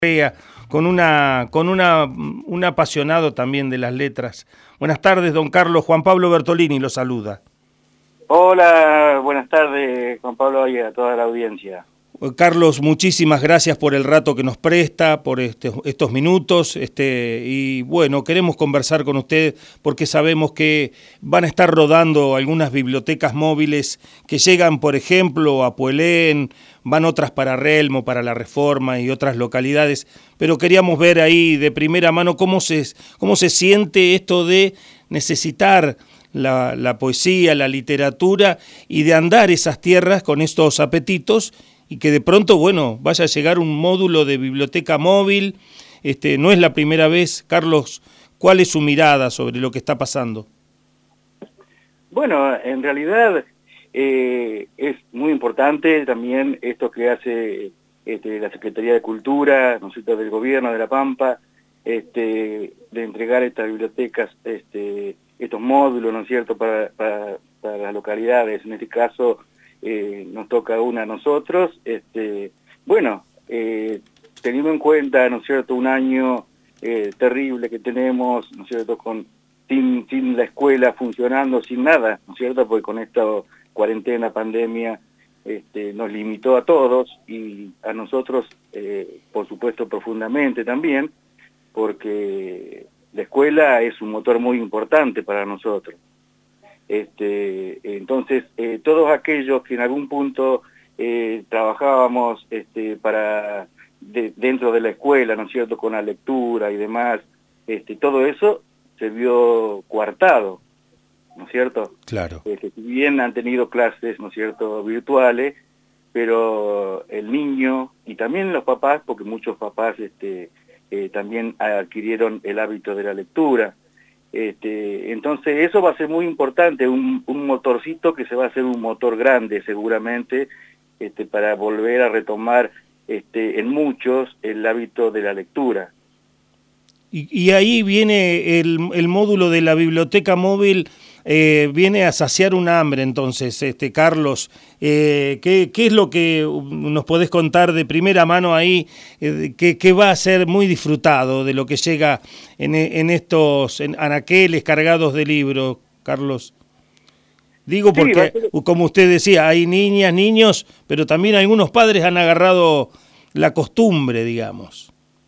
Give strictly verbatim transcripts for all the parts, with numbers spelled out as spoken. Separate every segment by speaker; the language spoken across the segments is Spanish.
Speaker 1: con una con una un apasionado también de las letras. Buenas tardes, don Carlos. Juan Pablo Bertolini lo saluda.
Speaker 2: Hola, buenas tardes, Juan Pablo, y a toda la audiencia.
Speaker 1: Carlos, muchísimas gracias por el rato que nos presta, por este, estos minutos, este, y bueno, queremos conversar con usted porque sabemos que van a estar rodando algunas bibliotecas móviles que llegan, por ejemplo, a Puelén, van otras para Relmo, para La Reforma y otras localidades, pero queríamos ver ahí de primera mano cómo se, cómo se siente esto de necesitar la, la poesía, la literatura y de andar esas tierras con estos apetitos y que de pronto, bueno, vaya a llegar un módulo de biblioteca móvil. Este, no es la primera vez. Carlos, ¿cuál es su mirada sobre lo que está pasando?
Speaker 2: Bueno, en realidad eh, es muy importante también esto que hace este, la Secretaría de Cultura, ¿no es cierto?, del Gobierno de La Pampa, este, de entregar estas bibliotecas, este, estos módulos, ¿no es cierto?, para, para, para las localidades. En este caso eh, nos toca una a nosotros. Este, bueno, eh, teniendo en cuenta, ¿no es cierto?, un año eh, terrible que tenemos, ¿no es cierto?, con Sin, sin la escuela funcionando, sin nada, ¿no es cierto? Porque con esta cuarentena, pandemia, este, nos limitó a todos y a nosotros, eh, por supuesto, profundamente también, porque la escuela es un motor muy importante para nosotros. Este, entonces, eh, todos aquellos que en algún punto eh, trabajábamos este, para de, dentro de la escuela, ¿no es cierto?, con la lectura y demás, este, todo eso se vio coartado, ¿no es cierto?
Speaker 1: Claro.
Speaker 2: Eh, que si bien han tenido clases, ¿no es cierto?, virtuales, pero el niño, y también los papás, porque muchos papás este, eh, también adquirieron el hábito de la lectura, este, entonces eso va a ser muy importante, un, un motorcito que se va a hacer un motor grande seguramente, este, para volver a retomar este, en muchos el hábito de la lectura.
Speaker 1: Y, y ahí viene el, el módulo de la biblioteca móvil, eh, viene a saciar un hambre. Entonces, este Carlos, eh, ¿qué, ¿qué es lo que nos podés contar de primera mano ahí, eh, que, que va a ser muy disfrutado de lo que llega en, en estos en anaqueles cargados de libros, Carlos? Digo
Speaker 2: Sí, va a
Speaker 1: porque,
Speaker 2: ser...
Speaker 1: como usted decía, hay niñas, niños, pero también algunos padres han agarrado la costumbre, digamos.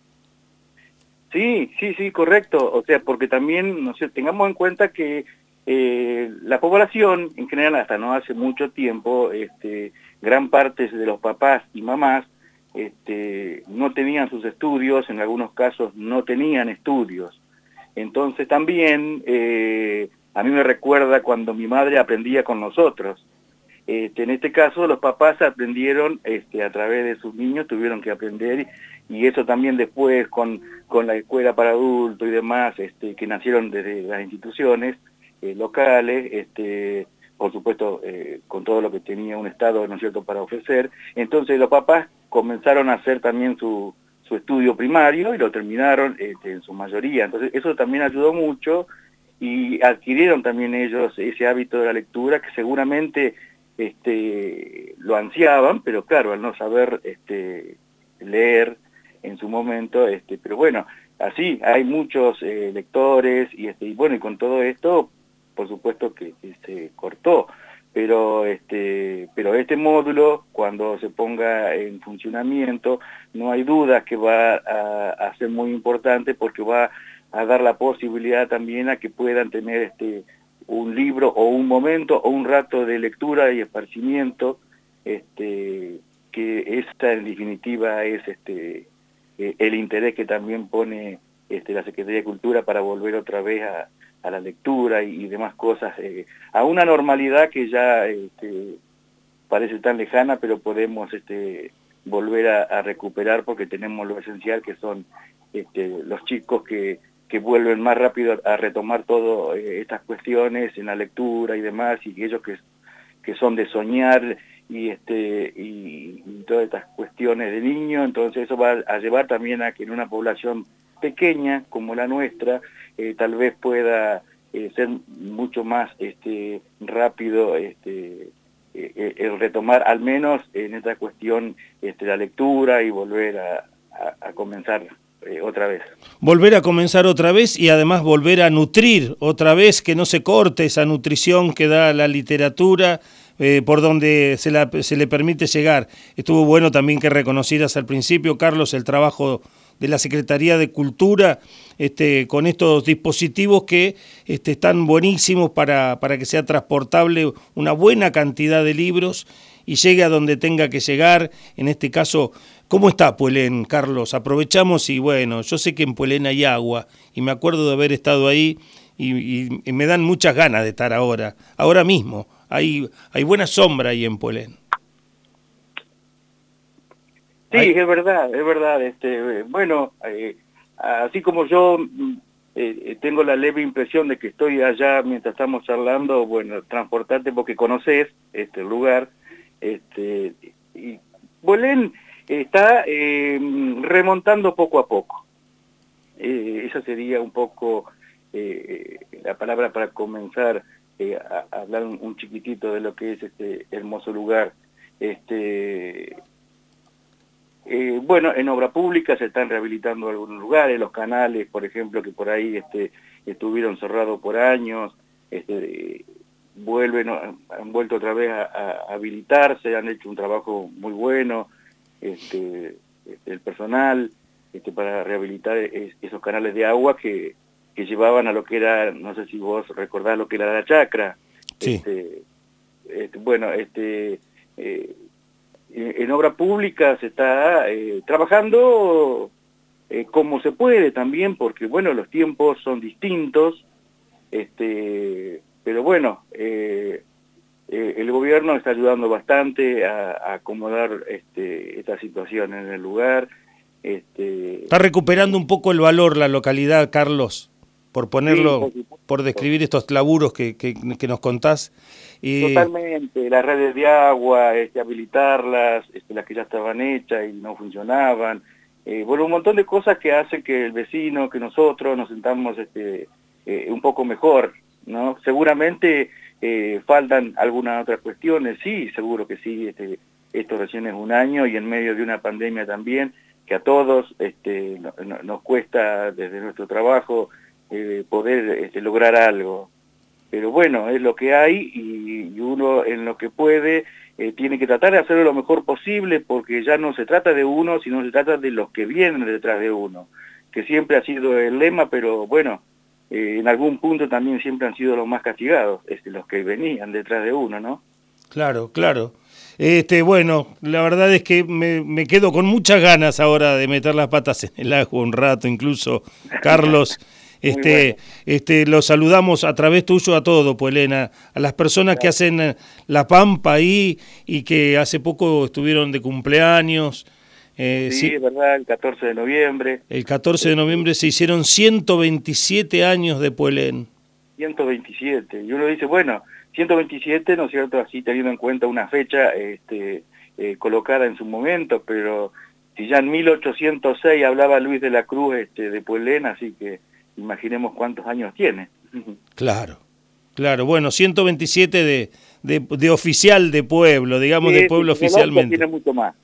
Speaker 2: Sí, sí, sí, correcto. O sea, porque también, no sé, tengamos en cuenta que eh, la población, en general, hasta no hace mucho tiempo, este, gran parte de los papás y mamás este, no tenían sus estudios, en algunos casos no tenían estudios. Entonces también, eh, a mí me recuerda cuando mi madre aprendía con nosotros. Este, en este caso los papás aprendieron este, a través de sus niños, tuvieron que aprender y eso también después con, con la escuela para adultos y demás este, que nacieron desde las instituciones eh, locales, este, por supuesto eh, con todo lo que tenía un Estado, ¿no es cierto?, para ofrecer. Entonces los papás comenzaron a hacer también su, su estudio primario y lo terminaron este, en su mayoría. Entonces eso también ayudó mucho y adquirieron también ellos ese hábito de la lectura que seguramente este, lo ansiaban, pero claro, al no saber este, leer en su momento, este, pero bueno, así hay muchos eh, lectores y, este, y bueno, y con todo esto, por supuesto que, que se cortó, pero este, pero este módulo, cuando se ponga en funcionamiento, no hay duda que va a, a ser muy importante porque va a dar la posibilidad también a que puedan tener este un libro o un momento o un rato de lectura y esparcimiento, este, que esta en definitiva es este, eh, el interés que también pone este, la Secretaría de Cultura para volver otra vez a, a la lectura y, y demás cosas, eh, a una normalidad que ya este, parece tan lejana, pero podemos este, volver a, a recuperar porque tenemos lo esencial que son este, los chicos que que vuelven más rápido a retomar todas eh, estas cuestiones en la lectura y demás, y ellos que, que son de soñar y, este, y, y todas estas cuestiones de niño, entonces eso va a llevar también a que en una población pequeña como la nuestra, eh, tal vez pueda eh, ser mucho más este, rápido este, eh, el retomar, al menos en esta cuestión, este, la lectura y volver a a, a comenzar eh, otra vez.
Speaker 1: Volver a comenzar otra vez y además volver a nutrir otra vez, que no se corte esa nutrición que da la literatura, eh, por donde se, la, se le permite llegar. Estuvo bueno también que reconocieras al principio, Carlos, el trabajo de la Secretaría de Cultura este, con estos dispositivos que este, están buenísimos para, para que sea transportable una buena cantidad de libros y llegue a donde tenga que llegar. En este caso, ¿cómo está Puelén, Carlos? Aprovechamos y bueno, yo sé que en Puelén hay agua y me acuerdo de haber estado ahí y, y, y me dan muchas ganas de estar ahora, ahora mismo. Hay, hay buena sombra ahí en Puelén.
Speaker 2: Sí, hay... es verdad, es verdad. Este, bueno, eh, así como yo eh, tengo la leve impresión de que estoy allá mientras estamos charlando, bueno, transportarte porque conoces este lugar. Este, y Puelén está eh, remontando poco a poco. Eh, esa sería un poco eh, la palabra para comenzar eh, a, a hablar un, un chiquitito de lo que es este hermoso lugar. Este, eh, bueno, en obra pública se están rehabilitando algunos lugares, los canales, por ejemplo, que por ahí este, estuvieron cerrados por años, este, vuelven, han vuelto otra vez a, a habilitarse, han hecho un trabajo muy bueno, este, este, el personal, este, para rehabilitar es, esos canales de agua que, que llevaban a lo que era, no sé si vos recordás lo que era la chacra.
Speaker 1: Sí.
Speaker 2: Este, este, bueno, este, eh, en obra pública se está eh, trabajando eh, como se puede también, porque bueno, los tiempos son distintos, este, pero bueno, eh, eh, el gobierno está ayudando bastante a, a acomodar este, esta situación en el lugar. Este,
Speaker 1: Está recuperando un poco el valor la localidad, Carlos, por ponerlo, sí, por, por describir estos laburos que, que, que nos contás.
Speaker 2: Y... Totalmente, las redes de agua, este, habilitarlas, este, las que ya estaban hechas y no funcionaban. Eh, bueno, un montón de cosas que hacen que el vecino, que nosotros nos sentamos este, eh, un poco mejor, ¿no? Seguramente eh, faltan algunas otras cuestiones, sí, seguro que sí, este, esto recién es un año y en medio de una pandemia también, que a todos este, no, no, nos cuesta desde nuestro trabajo eh, poder este, lograr algo. Pero bueno, es lo que hay y, y uno en lo que puede eh, tiene que tratar de hacerlo lo mejor posible porque ya no se trata de uno, sino se trata de los que vienen detrás de uno, que siempre ha sido el lema, pero bueno, eh, en algún punto también siempre han sido los más castigados, este, los que venían detrás de uno, ¿no?
Speaker 1: Claro, claro. Este, bueno, la verdad es que me, me quedo con muchas ganas ahora de meter las patas en el agua un rato, incluso, Carlos. Este, bueno. este, los saludamos a través tuyo a todo, Puelena, a las personas claro. que hacen la pampa ahí y que hace poco estuvieron de cumpleaños.
Speaker 2: Eh, sí, sí, es verdad, el catorce de noviembre.
Speaker 1: El catorce de noviembre se hicieron ciento veintisiete años de Puelén.
Speaker 2: ciento veintisiete, y uno dice, bueno, ciento veintisiete, ¿no es cierto?, así teniendo en cuenta una fecha este, eh, colocada en su momento, pero si ya en mil ochocientos seis hablaba Luis de la Cruz este, de Puelén, así que imaginemos cuántos años tiene.
Speaker 1: Claro, claro. Bueno, ciento veintisiete de, de, de oficial de pueblo, digamos sí, de pueblo sí, oficialmente.
Speaker 2: Tiene mucho más.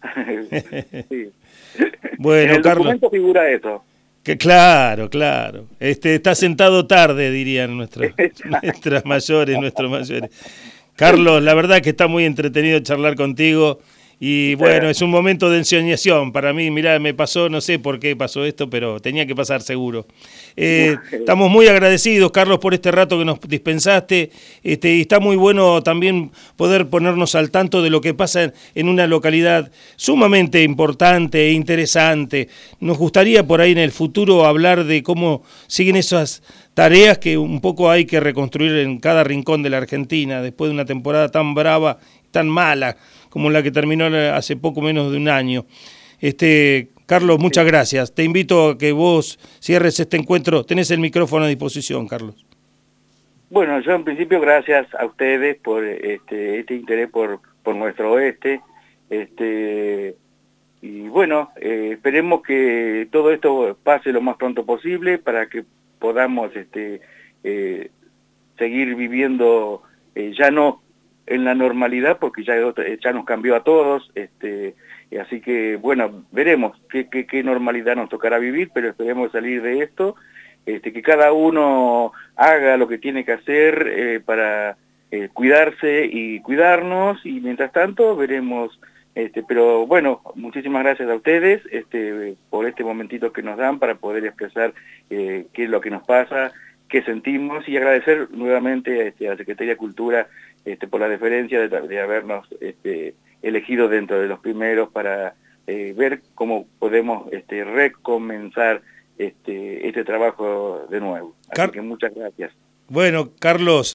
Speaker 2: Sí.
Speaker 1: Bueno,
Speaker 2: en el
Speaker 1: Carlos,
Speaker 2: documento figura eso.
Speaker 1: Que claro, claro. Este, está sentado tarde, dirían nuestros, nuestras mayores, nuestros mayores. Carlos, la verdad que está muy entretenido charlar contigo. Y bueno, es un momento de ensoñación para mí. Mirá, me pasó, no sé por qué pasó esto, pero tenía que pasar seguro. Eh, estamos muy agradecidos, Carlos, por este rato que nos dispensaste. Este, y está muy bueno también poder ponernos al tanto de lo que pasa en una localidad sumamente importante e interesante. Nos gustaría por ahí en el futuro hablar de cómo siguen esas tareas que un poco hay que reconstruir en cada rincón de la Argentina, después de una temporada tan brava, tan mala, como la que terminó hace poco menos de un año. Este, Carlos, muchas gracias. Te invito a que vos cierres este encuentro. Tenés el micrófono a disposición, Carlos.
Speaker 2: Bueno, yo en principio gracias a ustedes por este, este interés por, por nuestro oeste. Este, y bueno, eh, esperemos que todo esto pase lo más pronto posible para que podamos este, eh, seguir viviendo eh, ya no en la normalidad, porque ya, ya nos cambió a todos, este, así que, bueno, veremos qué, qué, qué normalidad nos tocará vivir, pero esperemos salir de esto, este, que cada uno haga lo que tiene que hacer eh, para eh, cuidarse y cuidarnos, y mientras tanto veremos, este, pero bueno, muchísimas gracias a ustedes este, por este momentito que nos dan para poder expresar eh, qué es lo que nos pasa, qué sentimos, y agradecer nuevamente este, a la Secretaría de Cultura este, por la deferencia de, de habernos este, elegido dentro de los primeros para eh, ver cómo podemos este, recomenzar este, este trabajo de nuevo. Así
Speaker 1: Car-
Speaker 2: que muchas gracias.
Speaker 1: Bueno, Carlos.